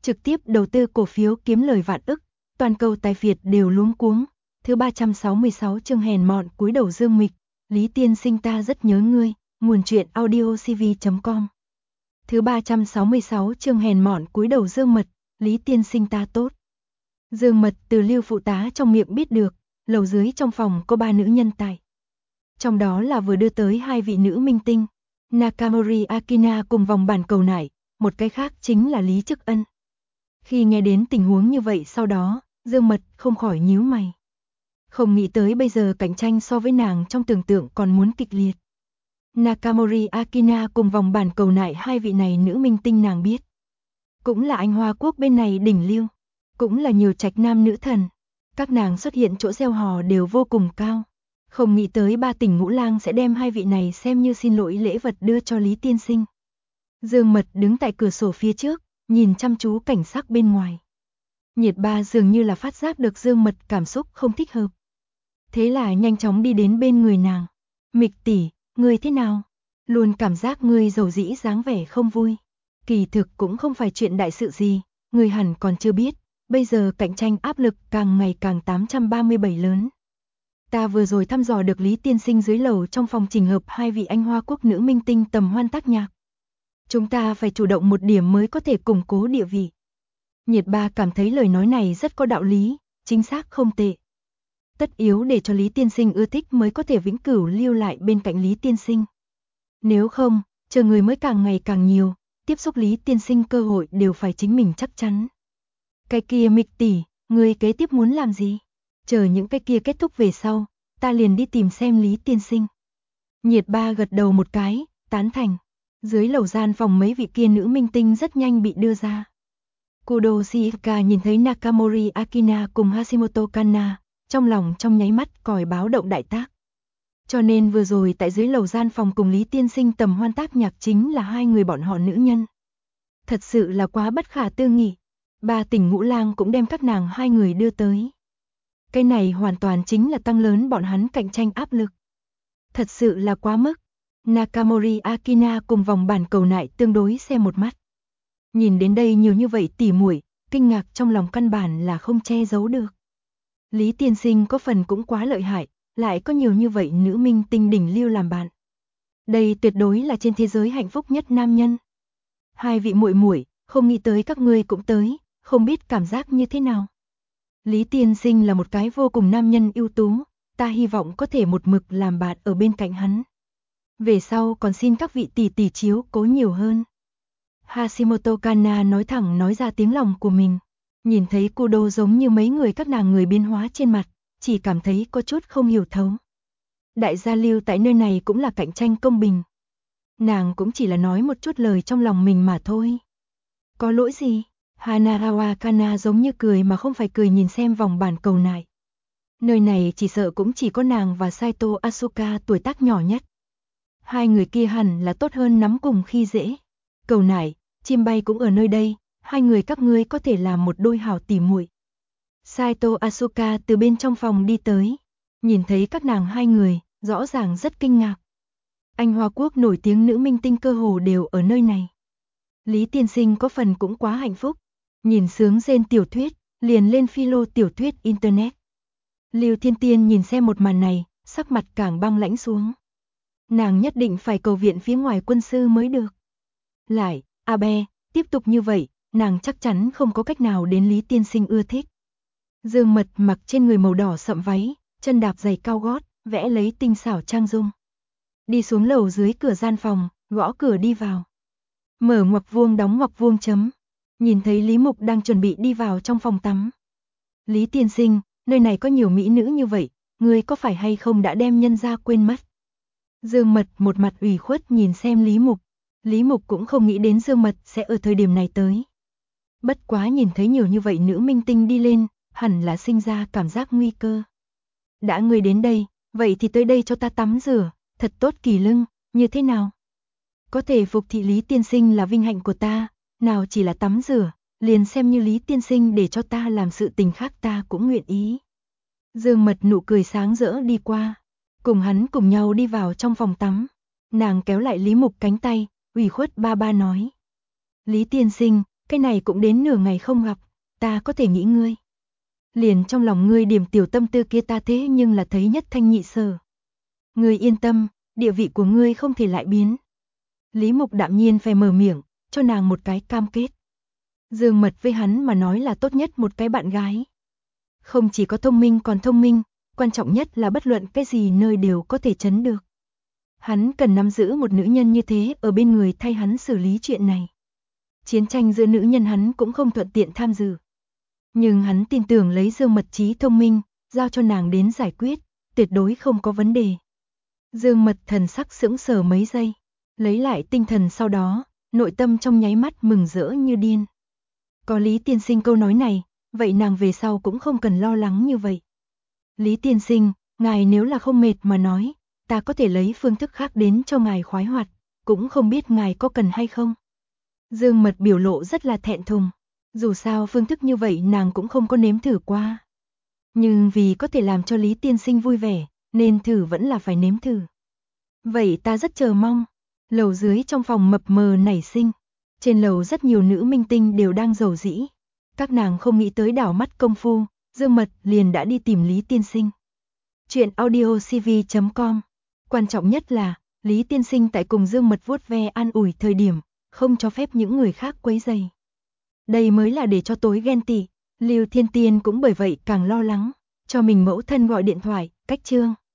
trực tiếp đầu tư cổ phiếu kiếm lời vạn ức, toàn cầu tài phiệt đều luống cuống. Thứ 366 chương hèn mọn cúi đầu Dương Mịch, Lý tiên sinh ta rất nhớ ngươi, nguồn truyện audiocv.com. Thứ 366 chương hèn mọn cúi đầu Dương Mật, Lý tiên sinh ta tốt. Dương Mật từ Lưu phụ tá trong miệng biết được, lầu dưới trong phòng có 3 nữ nhân tài. Trong đó là vừa đưa tới 2 vị nữ minh tinh, Nakamori Akina cùng vòng bản cầu nải, một cái khác chính là Lý Chức Ân. Khi nghe đến tình huống như vậy sau đó, Dương Mật không khỏi nhíu mày. Không nghĩ tới bây giờ cạnh tranh so với nàng trong tưởng tượng còn muốn kịch liệt. Nakamori Akina cùng vòng bản cầu nải 2 vị này nữ minh tinh nàng biết. Cũng là Anh Hoa Quốc bên này đỉnh lưu, cũng là nhiều trạch nam nữ thần. Các nàng xuất hiện chỗ gieo hò đều vô cùng cao. Không nghĩ tới Ba Tỉnh Ngũ Lang sẽ đem 2 vị này xem như xin lỗi lễ vật đưa cho Lý tiên sinh. Dương Mật đứng tại cửa sổ phía trước, nhìn chăm chú cảnh sắc bên ngoài. Nhiệt Ba dường như là phát giác được Dương Mật cảm xúc không thích hợp. Thế là nhanh chóng đi đến bên người nàng. Mịch tỷ, ngươi thế nào? Luôn cảm giác ngươi dầu dĩ dáng vẻ không vui. Kỳ thực cũng không phải chuyện đại sự gì, ngươi hẳn còn chưa biết. Bây giờ cạnh tranh áp lực càng ngày càng 837 lớn. Ta vừa rồi thăm dò được Lý tiên sinh dưới lầu trong phòng trình hợp 2 vị Anh Hoa Quốc nữ minh tinh tầm hoan tác nhạc. Chúng ta phải chủ động một điểm mới có thể củng cố địa vị. Nhiệt Ba cảm thấy lời nói này rất có đạo lý, chính xác không tệ. Tất yếu để cho Lý tiên sinh ưa thích mới có thể vĩnh cửu lưu lại bên cạnh Lý tiên sinh. Nếu không, chờ người mới càng ngày càng nhiều, tiếp xúc Lý tiên sinh cơ hội đều phải chính mình chắc chắn. Cái kia Mịch tỷ, ngươi kế tiếp muốn làm gì? Chờ những cái kia kết thúc về sau, ta liền đi tìm xem Lý tiên sinh. Nhiệt Ba gật đầu một cái, tán thành. Dưới lầu gian phòng mấy vị kia nữ minh tinh rất nhanh bị đưa ra. Kudo Shiika nhìn thấy Nakamori Akina cùng Hashimoto Kanna, trong lòng trong nháy mắt còi báo động đại tác. Cho nên vừa rồi tại dưới lầu gian phòng cùng Lý tiên sinh tầm hoan tác nhạc chính là 2 người bọn họ nữ nhân. Thật sự là quá bất khả tư nghị. Ba Tỉnh Ngũ Lang cũng đem các nàng 2 người đưa tới. Cái này hoàn toàn chính là tăng lớn bọn hắn cạnh tranh áp lực. Thật sự là quá mức. Nakamori Akina cùng vòng bản cầu nại tương đối xem một mắt. Nhìn đến đây nhiều như vậy tỉ muội, kinh ngạc trong lòng căn bản là không che giấu được. Lý tiên sinh có phần cũng quá lợi hại, lại có nhiều như vậy nữ minh tinh đỉnh lưu làm bạn. Đây tuyệt đối là trên thế giới hạnh phúc nhất nam nhân. 2 vị muội muội, không nghĩ tới các ngươi cũng tới, không biết cảm giác như thế nào. Lý tiên sinh là một cái vô cùng nam nhân ưu tú, ta hy vọng có thể một mực làm bạn ở bên cạnh hắn. Về sau còn xin các vị tỷ tỷ chiếu cố nhiều hơn. Hashimoto Kanna nói thẳng nói ra tiếng lòng của mình. Nhìn thấy Kudo giống như mấy người các nàng người biến hóa trên mặt, chỉ cảm thấy có chút không hiểu thấu. Đại gia Lưu tại nơi này cũng là cạnh tranh công bình. Nàng cũng chỉ là nói một chút lời trong lòng mình mà thôi. Có lỗi gì? Hanahawa Kanna giống như cười mà không phải cười nhìn xem vòng bản cầu nại. Nơi này chỉ sợ cũng chỉ có nàng và Saito Asuka tuổi tác nhỏ nhất. 2 người kia hẳn là tốt hơn nắm cùng khi dễ. Cầu nại, chim bay cũng ở nơi đây, 2 người các ngươi có thể làm một đôi hảo tỉ muội. Saito Asuka từ bên trong phòng đi tới, nhìn thấy các nàng 2 người, rõ ràng rất kinh ngạc. Anh Hoa Quốc nổi tiếng nữ minh tinh cơ hồ đều ở nơi này. Lý tiên sinh có phần cũng quá hạnh phúc, nhìn sướng rên tiểu thuyết, liền lên philo tiểu thuyết internet. Lưu Thiên Tiên nhìn xem một màn này, sắc mặt càng băng lãnh xuống. Nàng nhất định phải cầu viện phía ngoài quân sư mới được. Lại, Abe, tiếp tục như vậy, nàng chắc chắn không có cách nào đến Lý tiên sinh ưa thích. Dương Mật mặc trên người màu đỏ sậm váy, chân đạp giày cao gót, vẽ lấy tinh xảo trang dung. Đi xuống lầu dưới cửa gian phòng, gõ cửa đi vào. Mở ngoặc vuông đóng ngoặc vuông chấm. Nhìn thấy Lý Mục đang chuẩn bị đi vào trong phòng tắm. Lý tiên sinh, nơi này có nhiều mỹ nữ như vậy, ngươi có phải hay không đã đem nhân ra quên mất? Dương Mật một mặt ủy khuất nhìn xem Lý Mục. Lý Mục cũng không nghĩ đến Dương Mật sẽ ở thời điểm này tới. Bất quá nhìn thấy nhiều như vậy nữ minh tinh đi lên, hẳn là sinh ra cảm giác nguy cơ. Đã ngươi đến đây, vậy thì tới đây cho ta tắm rửa, thật tốt kỳ lưng, như thế nào? Có thể phục thị Lý tiên sinh là vinh hạnh của ta, nào chỉ là tắm rửa, liền xem như Lý tiên sinh để cho ta làm sự tình khác ta cũng nguyện ý. Dương Mật nụ cười sáng rỡ đi qua, cùng hắn cùng nhau đi vào trong phòng tắm. Nàng kéo lại Lý Mục cánh tay, ủy khuất ba ba nói. Lý tiên sinh, cái này cũng đến nửa ngày không gặp, ta có thể nghĩ ngươi. Liền trong lòng ngươi điểm tiểu tâm tư kia ta thế nhưng là thấy nhất thanh nhị sở. Ngươi yên tâm, địa vị của ngươi không thể lại biến. Lý Mục đạm nhiên phải mở miệng, cho nàng một cái cam kết. Dương Mật với hắn mà nói là tốt nhất một cái bạn gái. Không chỉ có thông minh còn thông minh, quan trọng nhất là bất luận cái gì nơi đều có thể chấn được. Hắn cần nắm giữ một nữ nhân như thế ở bên người thay hắn xử lý chuyện này. Chiến tranh giữa nữ nhân hắn cũng không thuận tiện tham dự. Nhưng hắn tin tưởng lấy Dương Mật trí thông minh, giao cho nàng đến giải quyết, tuyệt đối không có vấn đề. Dương Mật thần sắc sững sờ mấy giây, lấy lại tinh thần sau đó, nội tâm trong nháy mắt mừng rỡ như điên. Có Lý tiên sinh câu nói này, vậy nàng về sau cũng không cần lo lắng như vậy. Lý tiên sinh, ngài nếu là không mệt mà nói, ta có thể lấy phương thức khác đến cho ngài khoái hoạt, cũng không biết ngài có cần hay không. Dương Mật biểu lộ rất là thẹn thùng, dù sao phương thức như vậy nàng cũng không có nếm thử qua. Nhưng vì có thể làm cho Lý tiên sinh vui vẻ, nên thử vẫn là phải nếm thử. Vậy ta rất chờ mong. Lầu dưới trong phòng mập mờ nảy sinh. Trên lầu rất nhiều nữ minh tinh đều đang rầu rĩ. Các nàng không nghĩ tới đảo mắt công phu, Dương Mật liền đã đi tìm Lý tiên sinh. Chuyện audiocv.com. Quan trọng nhất là, Lý tiên sinh tại cùng Dương Mật vuốt ve an ủi thời điểm, không cho phép những người khác quấy rầy. Đây mới là để cho tối ghen tị. Lưu Thiên Tiên cũng bởi vậy càng lo lắng, cho mình mẫu thân gọi điện thoại, cách trương.